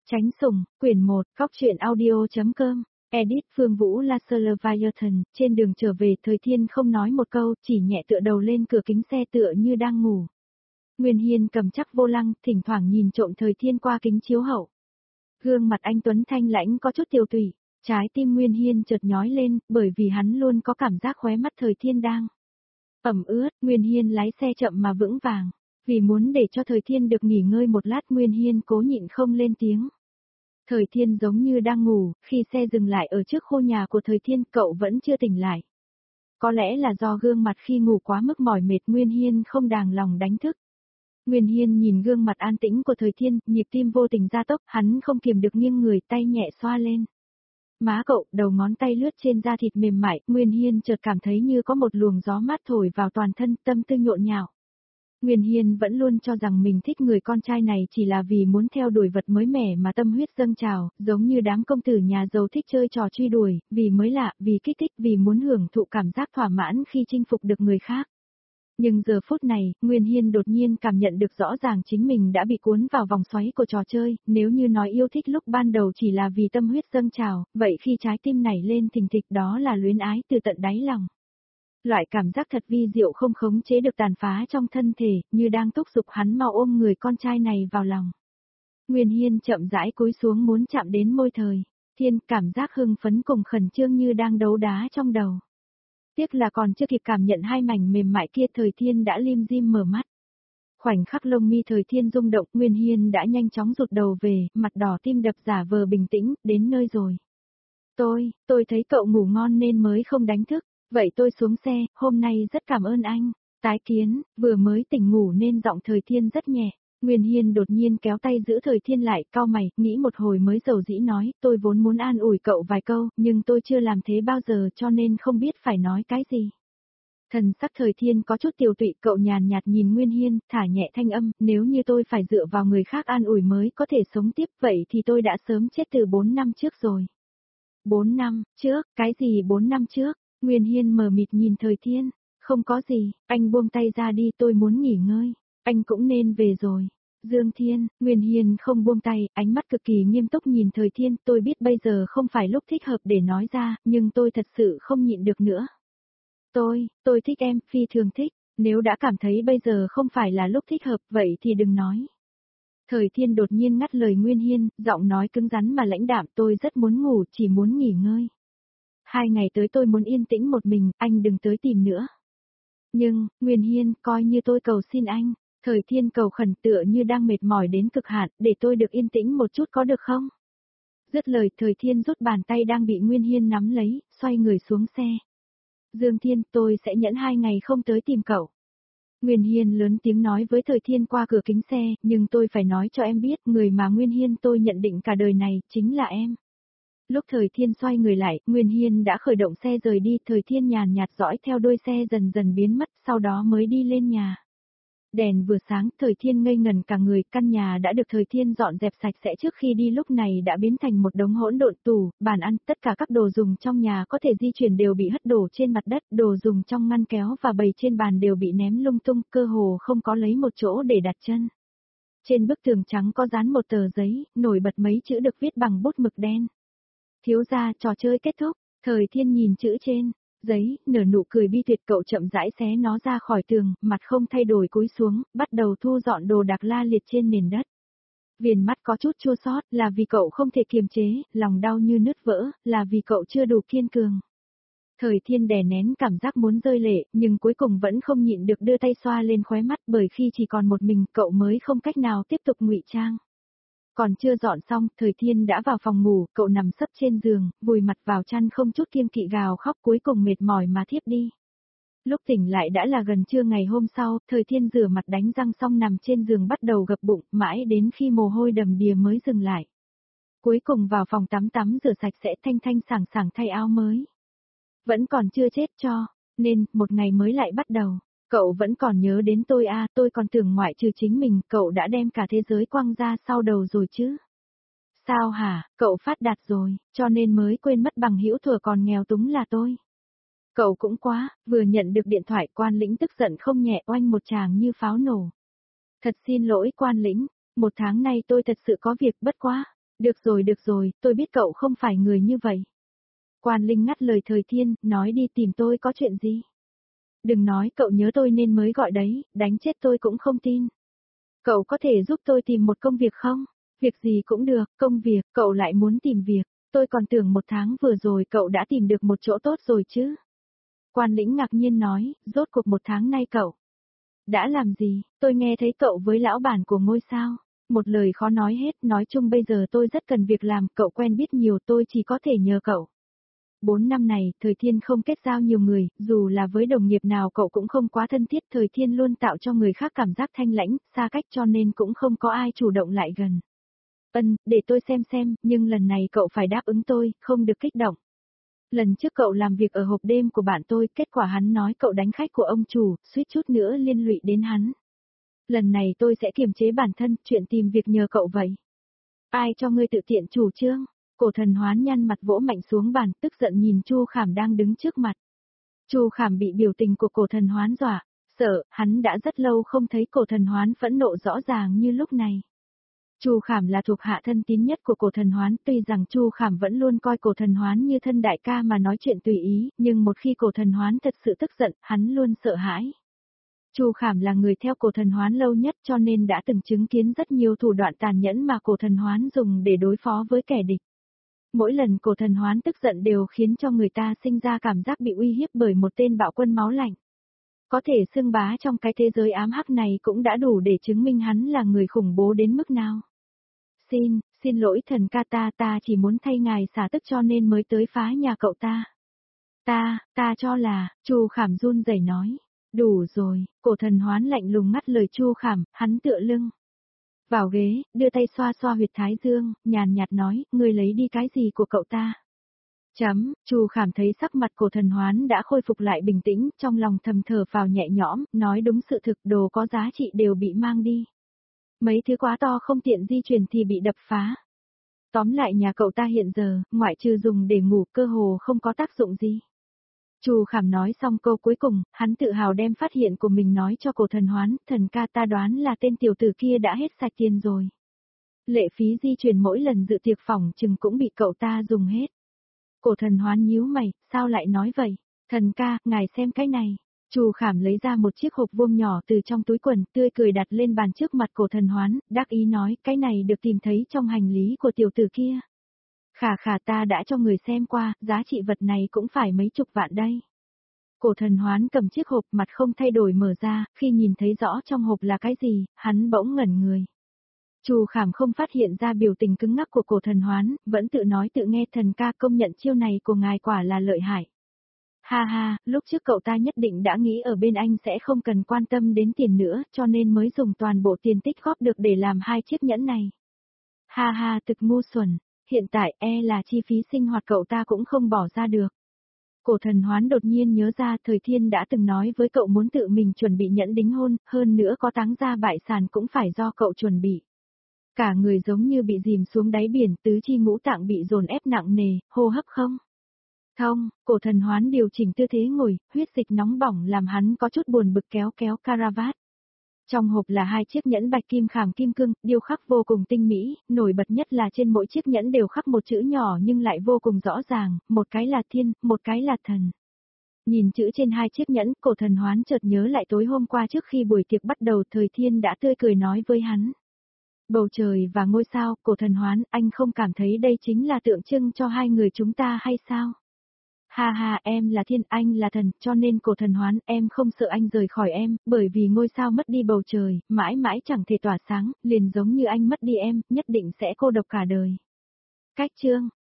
Tránh sủng, quyển 1, Cóc truyện audio.com, edit Phương Vũ Leviathan, trên đường trở về Thời Thiên không nói một câu, chỉ nhẹ tựa đầu lên cửa kính xe tựa như đang ngủ. Nguyên Hiên cầm chắc vô lăng, thỉnh thoảng nhìn trộm Thời Thiên qua kính chiếu hậu. Gương mặt anh Tuấn thanh lãnh có chút tiều tụy, trái tim Nguyên Hiên chợt nhói lên, bởi vì hắn luôn có cảm giác khóe mắt Thời Thiên đang ẩm ướt. Nguyên Hiên lái xe chậm mà vững vàng, vì muốn để cho Thời Thiên được nghỉ ngơi một lát Nguyên Hiên cố nhịn không lên tiếng. Thời Thiên giống như đang ngủ, khi xe dừng lại ở trước khu nhà của Thời Thiên cậu vẫn chưa tỉnh lại. Có lẽ là do gương mặt khi ngủ quá mức mỏi mệt Nguyên Hiên không đàng lòng đánh thức. Nguyên Hiên nhìn gương mặt an tĩnh của Thời Thiên, nhịp tim vô tình gia tốc, hắn không kiềm được nghiêng người tay nhẹ xoa lên má cậu, đầu ngón tay lướt trên da thịt mềm mại, Nguyên Hiên chợt cảm thấy như có một luồng gió mát thổi vào toàn thân, tâm tư nhộn nhạo. Nguyên Hiên vẫn luôn cho rằng mình thích người con trai này chỉ là vì muốn theo đuổi vật mới mẻ mà tâm huyết dâng trào, giống như đám công tử nhà giàu thích chơi trò truy đuổi, vì mới lạ, vì kích thích, vì muốn hưởng thụ cảm giác thỏa mãn khi chinh phục được người khác. Nhưng giờ phút này, Nguyên Hiên đột nhiên cảm nhận được rõ ràng chính mình đã bị cuốn vào vòng xoáy của trò chơi, nếu như nói yêu thích lúc ban đầu chỉ là vì tâm huyết dâng trào, vậy khi trái tim nảy lên thình thịch đó là luyến ái từ tận đáy lòng. Loại cảm giác thật vi diệu không khống chế được tàn phá trong thân thể, như đang thúc giục hắn mau ôm người con trai này vào lòng. Nguyên Hiên chậm rãi cúi xuống muốn chạm đến môi Thời Thiên, cảm giác hưng phấn cùng khẩn trương như đang đấu đá trong đầu. Tiếc là còn chưa kịp cảm nhận hai mảnh mềm mại kia Thời Thiên đã lim dim mở mắt. Khoảnh khắc lông mi Thời Thiên rung động, Nguyên Hiên đã nhanh chóng rụt đầu về, mặt đỏ tim đập giả vờ bình tĩnh, đến nơi rồi. Tôi thấy cậu ngủ ngon nên mới không đánh thức, vậy tôi xuống xe, hôm nay rất cảm ơn anh. Tái kiến, vừa mới tỉnh ngủ nên giọng Thời Thiên rất nhẹ. Nguyên Hiên đột nhiên kéo tay giữ Thời Thiên lại, cau mày, nghĩ một hồi mới dầu dĩ nói, tôi vốn muốn an ủi cậu vài câu, nhưng tôi chưa làm thế bao giờ cho nên không biết phải nói cái gì. Thần sắc Thời Thiên có chút tiều tụy, cậu nhàn nhạt nhìn Nguyên Hiên, thả nhẹ thanh âm, nếu như tôi phải dựa vào người khác an ủi mới có thể sống tiếp, vậy thì tôi đã sớm chết từ 4 năm trước rồi. 4 năm trước, cái gì 4 năm trước? Nguyên Hiên mờ mịt nhìn Thời Thiên, không có gì, anh buông tay ra đi, tôi muốn nghỉ ngơi. Anh cũng nên về rồi. Dương Thiên, Nguyên Hiên không buông tay, ánh mắt cực kỳ nghiêm túc nhìn Thời Thiên, tôi biết bây giờ không phải lúc thích hợp để nói ra, nhưng tôi thật sự không nhịn được nữa. Tôi thích em, phi thường thích, nếu đã cảm thấy bây giờ không phải là lúc thích hợp, vậy thì đừng nói. Thời Thiên đột nhiên ngắt lời Nguyên Hiên, giọng nói cứng rắn mà lãnh đạm, tôi rất muốn ngủ, chỉ muốn nghỉ ngơi. 2 ngày tới tôi muốn yên tĩnh một mình, anh đừng tới tìm nữa. Nhưng, Nguyên Hiên, coi như tôi cầu xin anh. Thời Thiên cầu khẩn tựa như đang mệt mỏi đến cực hạn, để tôi được yên tĩnh một chút có được không? Dứt lời Thời Thiên rút bàn tay đang bị Nguyên Hiên nắm lấy, xoay người xuống xe. Dương Thiên, tôi sẽ nhẫn 2 ngày không tới tìm cậu. Nguyên Hiên lớn tiếng nói với Thời Thiên qua cửa kính xe, nhưng tôi phải nói cho em biết, người mà Nguyên Hiên tôi nhận định cả đời này, chính là em. Lúc Thời Thiên xoay người lại, Nguyên Hiên đã khởi động xe rời đi, Thời Thiên nhàn nhạt dõi theo đuôi xe dần dần biến mất, sau đó mới đi lên nhà. Đèn vừa sáng, Thời Thiên ngây ngẩn cả người, căn nhà đã được Thời Thiên dọn dẹp sạch sẽ trước khi đi lúc này đã biến thành một đống hỗn độn, tủ, bàn ăn, tất cả các đồ dùng trong nhà có thể di chuyển đều bị hất đổ trên mặt đất, đồ dùng trong ngăn kéo và bày trên bàn đều bị ném lung tung, cơ hồ không có lấy một chỗ để đặt chân. Trên bức tường trắng có dán một tờ giấy, nổi bật mấy chữ được viết bằng bút mực đen. Thiếu gia, trò chơi kết thúc. Thời Thiên nhìn chữ trên giấy, nở nụ cười bi tuyệt, cậu chậm rãi xé nó ra khỏi tường, mặt không thay đổi cúi xuống, bắt đầu thu dọn đồ đạc la liệt trên nền đất. Viền mắt có chút chua xót, là vì cậu không thể kiềm chế, lòng đau như nứt vỡ, là vì cậu chưa đủ kiên cường. Thời Thiên đè nén cảm giác muốn rơi lệ, nhưng cuối cùng vẫn không nhịn được đưa tay xoa lên khóe mắt, bởi khi chỉ còn một mình, cậu mới không cách nào tiếp tục ngụy trang. Còn chưa dọn xong, Thời Thiên đã vào phòng ngủ, cậu nằm sấp trên giường, vùi mặt vào chăn không chút kiêng kỵ gào khóc, cuối cùng mệt mỏi mà thiếp đi. Lúc tỉnh lại đã là gần trưa ngày hôm sau, Thời Thiên rửa mặt đánh răng xong nằm trên giường bắt đầu gập bụng, mãi đến khi mồ hôi đầm đìa mới dừng lại. Cuối cùng vào phòng tắm rửa sạch sẽ, thanh thanh sảng sảng thay áo mới. Vẫn còn chưa chết cho, nên, một ngày mới lại bắt đầu. Cậu vẫn còn nhớ đến tôi à, tôi còn tưởng ngoại trừ chính mình, cậu đã đem cả thế giới quăng ra sau đầu rồi chứ. Sao hả, cậu phát đạt rồi, cho nên mới quên mất bằng hữu thuở còn nghèo túng là tôi. Cậu cũng quá, vừa nhận được điện thoại Quan Lĩnh tức giận không nhẹ, oanh một tràng như pháo nổ. Thật xin lỗi Quan Lĩnh, 1 tháng nay tôi thật sự có việc, bất quá. được rồi, tôi biết cậu không phải người như vậy. Quan Linh ngắt lời Thời Thiên, nói đi tìm tôi có chuyện gì. Đừng nói cậu nhớ tôi nên mới gọi đấy, đánh chết tôi cũng không tin. Cậu có thể giúp tôi tìm một công việc không? Việc gì cũng được, công việc, cậu lại muốn tìm việc. Tôi còn tưởng 1 tháng vừa rồi cậu đã tìm được một chỗ tốt rồi chứ. Quan Lĩnh ngạc nhiên nói, rốt cuộc 1 tháng nay cậu đã làm gì? Tôi nghe thấy cậu với lão bản của ngôi sao. Một lời khó nói hết, nói chung bây giờ tôi rất cần việc làm, cậu quen biết nhiều tôi chỉ có thể nhờ cậu. 4 năm này, Thời Thiên không kết giao nhiều người, dù là với đồng nghiệp nào cậu cũng không quá thân thiết, Thời Thiên luôn tạo cho người khác cảm giác thanh lãnh, xa cách cho nên cũng không có ai chủ động lại gần. Để tôi xem, nhưng lần này cậu phải đáp ứng tôi, không được kích động. Lần trước cậu làm việc ở hộp đêm của bạn tôi, kết quả hắn nói cậu đánh khách của ông chủ, suýt chút nữa liên lụy đến hắn. Lần này tôi sẽ kiềm chế bản thân, chuyện tìm việc nhờ cậu vậy. Ai cho ngươi tự tiện chủ trương? Cổ Thần Hoán nhăn mặt vỗ mạnh xuống bàn, tức giận nhìn Chu Khảm đang đứng trước mặt. Chu Khảm bị biểu tình của Cổ Thần Hoán dọa, sợ, hắn đã rất lâu không thấy Cổ Thần Hoán phẫn nộ rõ ràng như lúc này. Chu Khảm là thuộc hạ thân tín nhất của Cổ Thần Hoán, tuy rằng Chu Khảm vẫn luôn coi Cổ Thần Hoán như thân đại ca mà nói chuyện tùy ý, nhưng một khi Cổ Thần Hoán thật sự tức giận, hắn luôn sợ hãi. Chu Khảm là người theo Cổ Thần Hoán lâu nhất cho nên đã từng chứng kiến rất nhiều thủ đoạn tàn nhẫn mà Cổ Thần Hoán dùng để đối phó với kẻ địch. Mỗi lần Cổ Thần Hoán tức giận đều khiến cho người ta sinh ra cảm giác bị uy hiếp bởi một tên bạo quân máu lạnh. Có thể xưng bá trong cái thế giới ám hắc này cũng đã đủ để chứng minh hắn là người khủng bố đến mức nào. Xin lỗi thần ca, ta chỉ muốn thay ngài xả tức cho nên mới tới phá nhà cậu ta. Ta cho là, Chu Khảm run rẩy nói. Đủ rồi, Cổ Thần Hoán lạnh lùng ngắt lời Chu Khảm, hắn tựa lưng vào ghế, đưa tay xoa xoa huyệt thái dương, nhàn nhạt nói, ngươi lấy đi cái gì của cậu ta? Chu Khảm thấy sắc mặt Cổ Thần Hoán đã khôi phục lại bình tĩnh, trong lòng thầm thở phào nhẹ nhõm, nói đúng sự thực, đồ có giá trị đều bị mang đi. Mấy thứ quá to không tiện di chuyển thì bị đập phá. Tóm lại nhà cậu ta hiện giờ, ngoại trừ dùng để ngủ, cơ hồ không có tác dụng gì. Chu Khảm nói xong câu cuối cùng, hắn tự hào đem phát hiện của mình nói cho Cổ Thần Hoán, thần ca, ta đoán là tên tiểu tử kia đã hết sạch tiền rồi. Lệ phí di chuyển mỗi lần dự tiệc phỏng chừng cũng bị cậu ta dùng hết. Cổ Thần Hoán nhíu mày, sao lại nói vậy? Thần ca, ngài xem cái này. Chu Khảm lấy ra một chiếc hộp vuông nhỏ từ trong túi quần, tươi cười đặt lên bàn trước mặt Cổ Thần Hoán, đắc ý nói, cái này được tìm thấy trong hành lý của tiểu tử kia. Khả ta đã cho người xem qua, giá trị vật này cũng phải mấy chục vạn đây. Cổ Thần Hoán cầm chiếc hộp, mặt không thay đổi mở ra, khi nhìn thấy rõ trong hộp là cái gì, hắn bỗng ngẩn người. Chu Khảm không phát hiện ra biểu tình cứng ngắc của Cổ Thần Hoán, vẫn tự nói tự nghe, thần ca, công nhận chiêu này của ngài quả là lợi hại. Ha, lúc trước cậu ta nhất định đã nghĩ ở bên anh sẽ không cần quan tâm đến tiền nữa, cho nên mới dùng toàn bộ tiền tích góp được để làm 2 chiếc nhẫn này. Ha, thực ngu xuẩn, hiện tại là chi phí sinh hoạt cậu ta cũng không bỏ ra được. Cổ Thần Hoán đột nhiên nhớ ra Thời Thiên đã từng nói với cậu muốn tự mình chuẩn bị nhẫn đính hôn, hơn nữa có táng gia bại sản cũng phải do cậu chuẩn bị. Cả người giống như bị dìm xuống đáy biển, tứ chi ngũ tạng bị dồn ép nặng nề, hô hấp không thông. Cổ Thần Hoán điều chỉnh tư thế ngồi, huyết dịch nóng bỏng làm hắn có chút buồn bực, kéo caravat. Trong hộp là 2 chiếc nhẫn bạch kim khảm kim cương, điêu khắc vô cùng tinh mỹ, nổi bật nhất là trên mỗi chiếc nhẫn đều khắc một chữ nhỏ nhưng lại vô cùng rõ ràng, một cái là thiên, một cái là thần. Nhìn chữ trên 2 chiếc nhẫn, Cổ Thần Hoán chợt nhớ lại tối hôm qua trước khi buổi tiệc bắt đầu, Thời Thiên đã tươi cười nói với hắn. Bầu trời và ngôi sao, Cổ Thần Hoán, anh không cảm thấy đây chính là tượng trưng cho hai người chúng ta hay sao? Ha, em là thiên, anh là thần, cho nên Cổ Thần Hoán, em không sợ anh rời khỏi em, bởi vì ngôi sao mất đi bầu trời, mãi mãi chẳng thể tỏa sáng, liền giống như anh mất đi em, nhất định sẽ cô độc cả đời. Cách chương